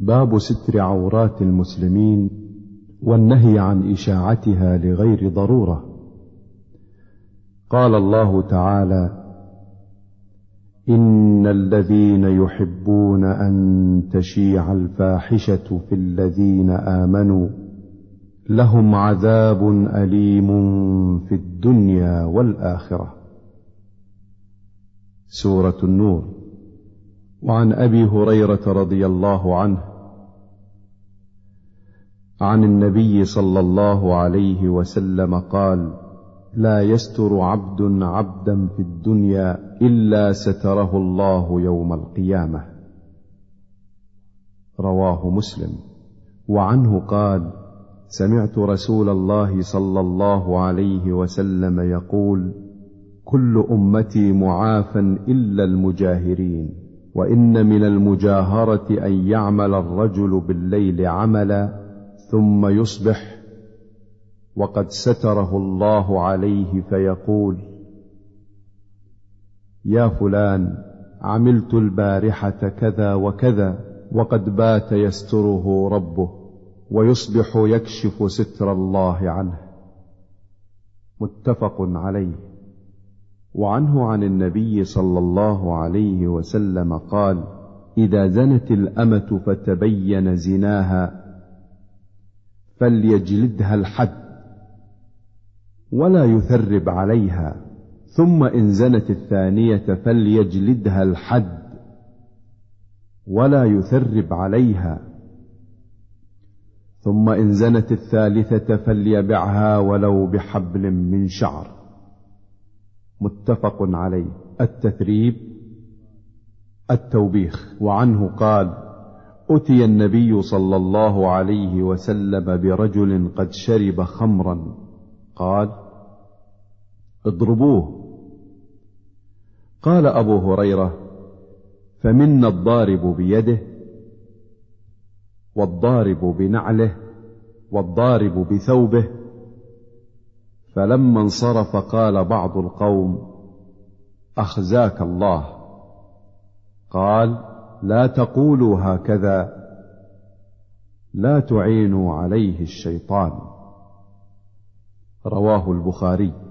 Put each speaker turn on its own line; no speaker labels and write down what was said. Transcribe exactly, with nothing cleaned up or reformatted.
باب ستر عورات المسلمين والنهي عن إشاعتها لغير ضرورة. قال الله تعالى: إن الذين يحبون أن تشيع الفاحشة في الذين آمنوا لهم عذاب أليم في الدنيا والآخرة. سورة النور. وعن أبي هريرة رضي الله عنه عن النبي صلى الله عليه وسلم قال: لا يستر عبد عبدا في الدنيا إلا ستره الله يوم القيامة. رواه مسلم. وعنه قال: سمعت رسول الله صلى الله عليه وسلم يقول: كل أمتي معافى إلا المجاهرين، وإن من المجاهرة أن يعمل الرجل بالليل عملا ثم يصبح وقد ستره الله عليه فيقول: يا فلان، عملت البارحة كذا وكذا، وقد بات يستره ربه، ويصبح يكشف ستر الله عنه. متفق عليه. وعنه عن النبي صلى الله عليه وسلم قال: إذا زنت الأمة فتبين زناها فليجلدها الحد ولا يثرب عليها، ثم إن زنت الثانية فليجلدها الحد ولا يثرب عليها، ثم إن زنت الثالثة فليبعها ولو بحبل من شعر. متفق عليه. التثريب التوبيخ. وعنه قال: أتي النبي صلى الله عليه وسلم برجل قد شرب خمرا، قال: اضربوه. قال أبو هريرة: فمنا الضارب بيده، والضارب بنعله، والضارب بثوبه. فلما انصرف قال بعض القوم: أخزاك الله. قال: لا تقولوا هكذا، لا تعينوا عليه الشيطان. رواه البخاري.